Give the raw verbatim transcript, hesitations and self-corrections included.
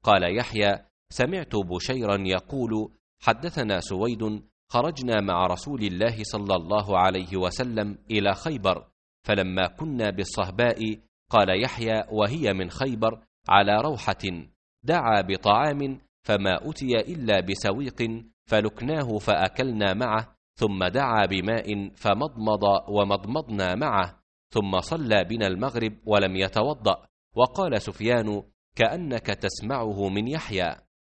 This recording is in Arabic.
قال يحيى: سمعت بشيرا يقول: حدثنا سويد: خرجنا مع رسول الله صلى الله عليه وسلم إلى خيبر، فلما كنا بالصهباء، قال يحيى وهي من خيبر، على روحة، دعا بطعام فما أتي إلا بسويق فلكناه فأكلنا معه، ثم دعا بماء فمضمض ومضمضنا معه، ثم صلى بنا المغرب ولم يتوضأ. وقال سفيان: كأنك تسمعه من يحيى.